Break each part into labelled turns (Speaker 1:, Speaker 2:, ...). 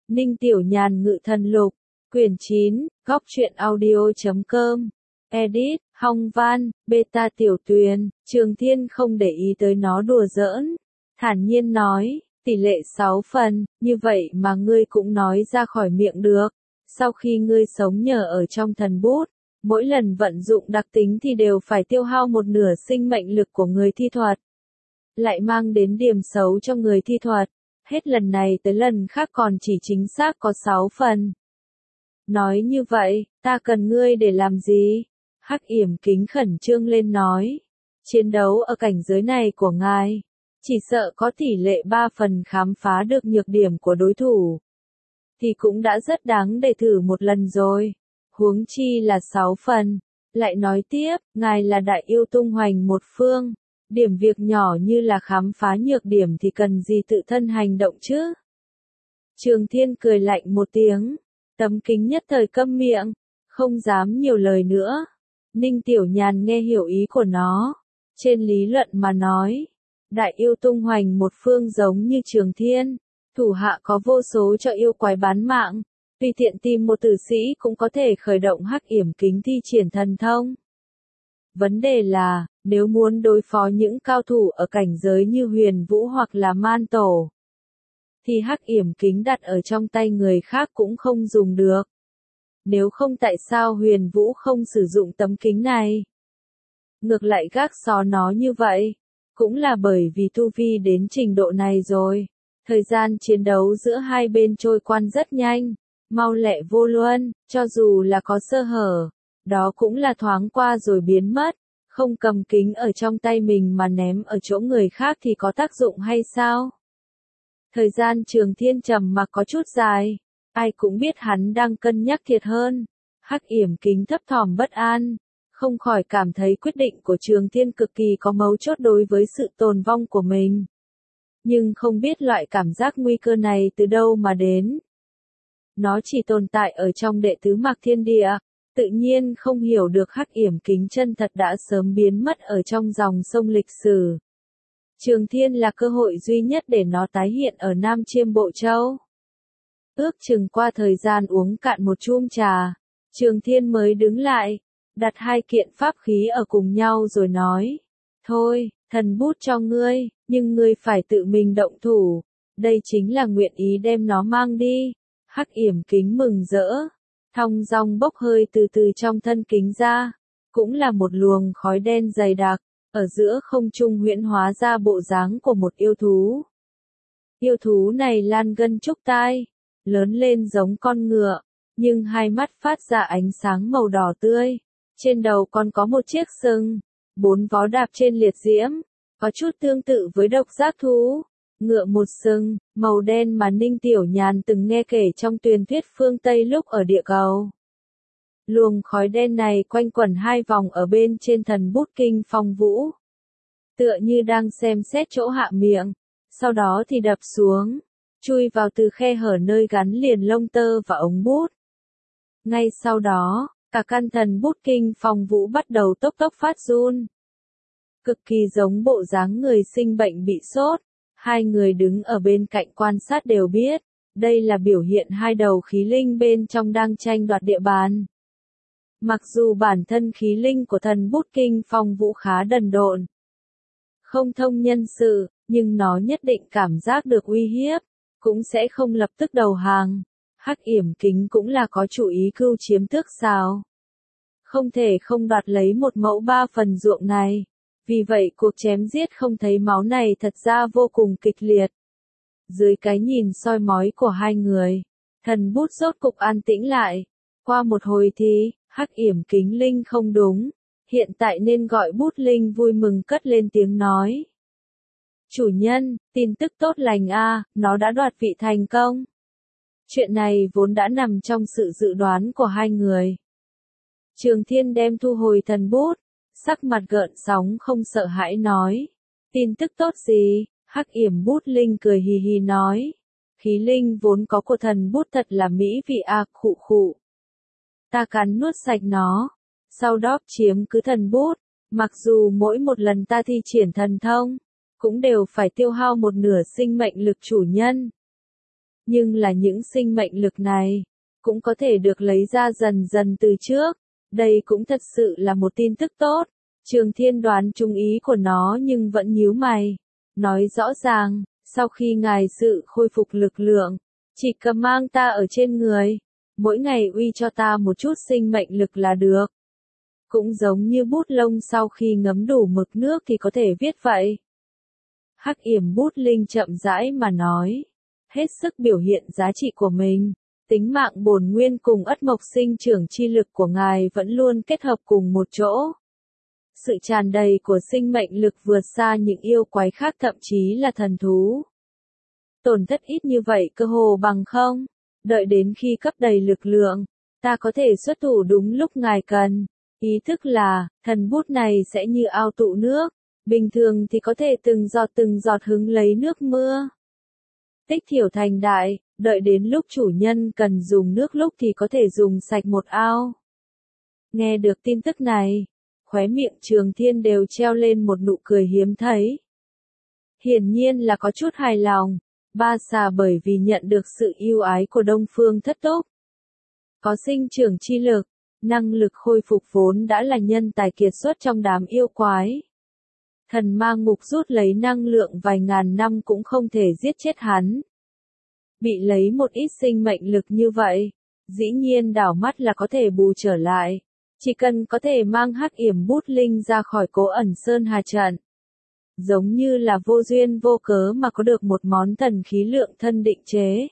Speaker 1: Ninh Tiểu Nhàn Ngự Thần Lục, quyển 9, góc truyện audio.com, edit, Hong Văn, beta Tiểu Tuyền, Trường Thiên không để ý tới nó đùa giỡn, thản nhiên nói, tỷ lệ 6 phần, như vậy mà ngươi cũng nói ra khỏi miệng được, sau khi ngươi sống nhờ ở trong thần bút, mỗi lần vận dụng đặc tính thì đều phải tiêu hao một nửa sinh mệnh lực của người thi thuật, lại mang đến điểm xấu cho người thi thuật. Hết lần này tới lần khác còn chỉ chính xác có 6 phần. Nói như vậy, ta cần ngươi để làm gì? Hắc Yểm Kính khẩn trương lên nói. Chiến đấu ở cảnh giới này của ngài, chỉ sợ có tỷ lệ 3 phần khám phá được nhược điểm của đối thủ. Thì cũng đã rất đáng để thử một lần rồi. Huống chi là 6 phần. Lại nói tiếp, ngài là đại yêu tung hoành một phương. Điểm việc nhỏ như là khám phá nhược điểm thì cần gì tự thân hành động chứ? Trường Thiên cười lạnh một tiếng, Tấm Kính nhất thời câm miệng, không dám nhiều lời nữa. Ninh Tiểu Nhàn nghe hiểu ý của nó, trên lý luận mà nói, đại yêu tung hoành một phương giống như Trường Thiên, thủ hạ có vô số cho yêu quái bán mạng, tùy tiện tìm một tử sĩ cũng có thể khởi động Hắc Yểm Kính thi triển thần thông. Vấn đề là, nếu muốn đối phó những cao thủ ở cảnh giới như Huyền Vũ hoặc là Man Tổ, thì Hắc Yểm Kính đặt ở trong tay người khác cũng không dùng được. Nếu không tại sao Huyền Vũ không sử dụng tấm kính này? Ngược lại gác xó nó như vậy, cũng là bởi vì tu vi đến trình độ này rồi. Thời gian chiến đấu giữa hai bên trôi qua rất nhanh, mau lẹ vô luân, cho dù là có sơ hở, đó cũng là thoáng qua rồi biến mất, không cầm kính ở trong tay mình mà ném ở chỗ người khác thì có tác dụng hay sao? Thời gian Trường Thiên trầm mặc có chút dài, ai cũng biết hắn đang cân nhắc thiệt hơn. Hắc Yểm Kính thấp thỏm bất an, không khỏi cảm thấy quyết định của Trường Thiên cực kỳ có mấu chốt đối với sự tồn vong của mình. Nhưng không biết loại cảm giác nguy cơ này từ đâu mà đến. Nó chỉ tồn tại ở trong đệ tứ mạc thiên địa, tự nhiên không hiểu được Hắc Yểm Kính chân thật đã sớm biến mất ở trong dòng sông lịch sử. Trường Thiên là cơ hội duy nhất để nó tái hiện ở Nam Chiêm Bộ Châu. Ước chừng qua thời gian uống cạn một chum trà, Trường Thiên mới đứng lại, đặt hai kiện pháp khí ở cùng nhau rồi nói, thôi, thần bút cho ngươi, nhưng ngươi phải tự mình động thủ, đây chính là nguyện ý đem nó mang đi. Hắc Yểm Kính mừng rỡ, thong dong bốc hơi từ từ trong thân kính ra, cũng là một luồng khói đen dày đặc, ở giữa không trung huyễn hóa ra bộ dáng của một yêu thú. Yêu thú này lan gân trúc tai, lớn lên giống con ngựa, nhưng hai mắt phát ra ánh sáng màu đỏ tươi, trên đầu còn có một chiếc sừng, 4 vó đạp trên liệt diễm, có chút tương tự với độc giác thú. Ngựa một sừng, màu đen mà Ninh Tiểu Nhàn từng nghe kể trong truyền thuyết phương Tây lúc ở địa cầu. Luồng khói đen này quanh quẩn 2 vòng ở bên trên thần bút kinh phong vũ. Tựa như đang xem xét chỗ hạ miệng, sau đó thì đập xuống, chui vào từ khe hở nơi gắn liền lông tơ và ống bút. Ngay sau đó, cả căn thần bút kinh phong vũ bắt đầu tốc tốc phát run. Cực kỳ giống bộ dáng người sinh bệnh bị sốt. Hai người đứng ở bên cạnh quan sát đều biết, đây là biểu hiện hai đầu khí linh bên trong đang tranh đoạt địa bàn. Mặc dù bản thân khí linh của thần bút kinh phong vũ khá đần độn, không thông nhân sự, nhưng nó nhất định cảm giác được uy hiếp, cũng sẽ không lập tức đầu hàng. Hắc Yểm Kính cũng là có chủ ý cưu chiếm tước sao. Không thể không đoạt lấy một mẫu 3 phần ruộng này. Vì vậy cuộc chém giết không thấy máu này thật ra vô cùng kịch liệt. Dưới cái nhìn soi mói của hai người, thần bút rốt cục an tĩnh lại. Qua một hồi thì, Hắc Yểm Kính linh không đúng, hiện tại nên gọi bút linh vui mừng cất lên tiếng nói. Chủ nhân, tin tức tốt lành a, nó đã đoạt vị thành công. Chuyện này vốn đã nằm trong sự dự đoán của hai người. Trường Thiên đem thu hồi thần bút, sắc mặt gợn sóng không sợ hãi nói. Tin tức tốt gì? Hắc Yểm bút linh cười hì hì nói. Khí linh vốn có của thần bút thật là mỹ vị a, khụ khụ. Ta cắn nuốt sạch nó, sau đó chiếm cứ thần bút, mặc dù mỗi một lần ta thi triển thần thông, cũng đều phải tiêu hao một nửa sinh mệnh lực chủ nhân. Nhưng là những sinh mệnh lực này, cũng có thể được lấy ra dần dần từ trước. Đây cũng thật sự là một tin tức tốt. Trường Thiên đoán trúng ý của nó nhưng vẫn nhíu mày. Nói rõ ràng, sau khi ngài sự khôi phục lực lượng, chỉ cầm mang ta ở trên người, mỗi ngày uy cho ta một chút sinh mệnh lực là được. Cũng giống như bút lông sau khi ngấm đủ mực nước thì có thể viết vậy. Hắc Yểm Bút Linh chậm rãi mà nói, hết sức biểu hiện giá trị của mình. Tính mạng bổn nguyên cùng ất mộc sinh trưởng chi lực của ngài vẫn luôn kết hợp cùng một chỗ. Sự tràn đầy của sinh mệnh lực vượt xa những yêu quái khác, thậm chí là thần thú. Tổn thất ít như vậy cơ hồ bằng không. Đợi đến khi cấp đầy lực lượng, ta có thể xuất thủ đúng lúc ngài cần. Ý thức là, thần bút này sẽ như ao tụ nước. Bình thường thì có thể từng giọt hứng lấy nước mưa. Tích thiểu thành đại, đợi đến lúc chủ nhân cần dùng nước lúc thì có thể dùng sạch một ao. Nghe được tin tức này, khóe miệng Trường Thiên đều treo lên một nụ cười hiếm thấy. Hiển nhiên là có chút hài lòng, Ba Xà bởi vì nhận được sự yêu ái của Đông Phương Thất Túc. Có sinh trưởng chi lực, năng lực khôi phục vốn đã là nhân tài kiệt xuất trong đám yêu quái. Thần ma ngục rút lấy năng lượng vài ngàn năm cũng không thể giết chết hắn. Bị lấy một ít sinh mệnh lực như vậy, dĩ nhiên đảo mắt là có thể bù trở lại. Chỉ cần có thể mang Hắc Yểm Bút Linh ra khỏi Cố Ẩn Sơn Hà trận. Giống như là vô duyên vô cớ mà có được một món thần khí lượng thân định chế.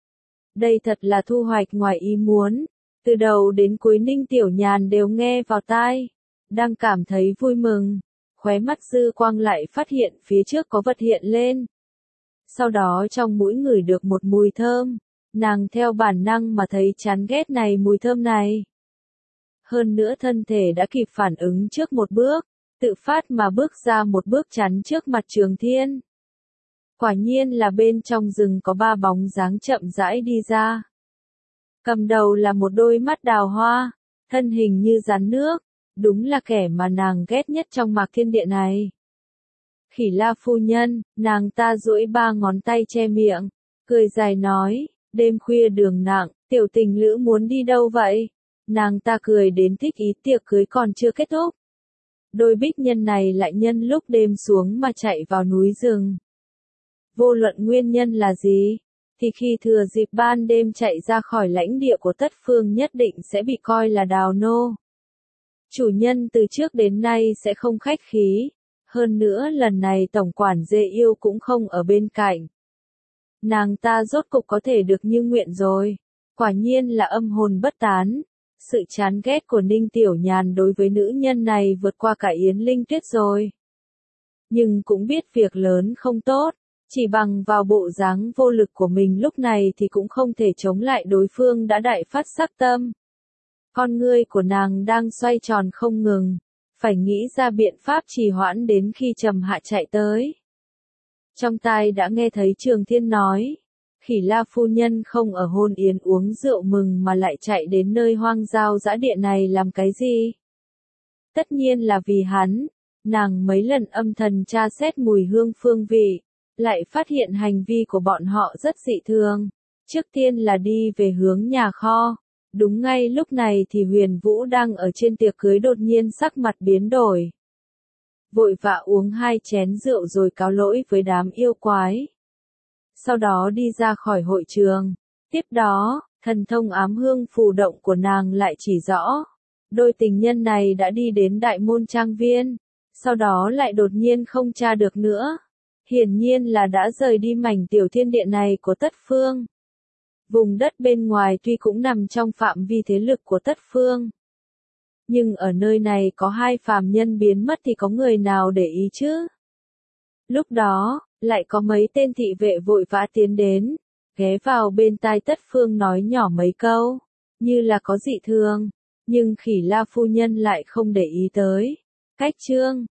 Speaker 1: Đây thật là thu hoạch ngoài ý muốn. Từ đầu đến cuối Ninh Tiểu Nhàn đều nghe vào tai. Đang cảm thấy vui mừng. Khóe mắt dư quang lại phát hiện phía trước có vật hiện lên. Sau đó trong mũi ngửi được một mùi thơm. Nàng theo bản năng mà thấy chán ghét này mùi thơm này. Hơn nữa thân thể đã kịp phản ứng trước một bước. Tự phát mà bước ra một bước chắn trước mặt Trường Thiên. Quả nhiên là bên trong rừng có ba bóng dáng chậm rãi đi ra. Cầm đầu là một đôi mắt đào hoa, thân hình như rắn nước, đúng là kẻ mà nàng ghét nhất trong Mạc Thiên Địa này. Khỉ La phu nhân, nàng ta duỗi ba ngón tay che miệng, cười dài nói, đêm khuya đường nặng, tiểu tình lữ muốn đi đâu vậy? Nàng ta cười đến thích ý tiệc cưới còn chưa kết thúc. Đôi bích nhân này lại nhân lúc đêm xuống mà chạy vào núi rừng. Vô luận nguyên nhân là gì, thì khi thừa dịp ban đêm chạy ra khỏi lãnh địa của Tất Phương nhất định sẽ bị coi là đào nô. Chủ nhân từ trước đến nay sẽ không khách khí, hơn nữa lần này tổng quản Dê Yêu cũng không ở bên cạnh. Nàng ta rốt cục có thể được như nguyện rồi, quả nhiên là âm hồn bất tán. Sự chán ghét của Ninh Tiểu Nhàn đối với nữ nhân này vượt qua cả Yến Linh Tuyết rồi. Nhưng cũng biết việc lớn không tốt, chỉ bằng vào bộ dáng vô lực của mình lúc này thì cũng không thể chống lại đối phương đã đại phát sắc tâm. Con ngươi của nàng đang xoay tròn không ngừng, phải nghĩ ra biện pháp trì hoãn đến khi Trầm Hạ chạy tới. Trong tai đã nghe thấy Trường Thiên nói. Khỉ La phu nhân không ở hôn yến uống rượu mừng mà lại chạy đến nơi hoang giao dã địa này làm cái gì? Tất nhiên là vì hắn, nàng mấy lần âm thầm tra xét mùi hương phương vị, lại phát hiện hành vi của bọn họ rất dị thường. Trước tiên là đi về hướng nhà kho, đúng ngay lúc này thì Huyền Vũ đang ở trên tiệc cưới đột nhiên sắc mặt biến đổi. Vội vã uống 2 chén rượu rồi cáo lỗi với đám yêu quái. Sau đó đi ra khỏi hội trường. Tiếp đó, thần thông ám hương phù động của nàng lại chỉ rõ. Đôi tình nhân này đã đi đến đại môn trang viên. Sau đó lại đột nhiên không tra được nữa. Hiển nhiên là đã rời đi mảnh tiểu thiên địa này của Tất Phương. Vùng đất bên ngoài tuy cũng nằm trong phạm vi thế lực của Tất Phương. Nhưng ở nơi này có 2 phàm nhân biến mất thì có người nào để ý chứ? Lúc đó, lại có mấy tên thị vệ vội vã tiến đến, ghé vào bên tai Tất Phương nói nhỏ mấy câu, như là có dị thường, nhưng Khỉ La phu nhân lại không để ý tới. Cách chương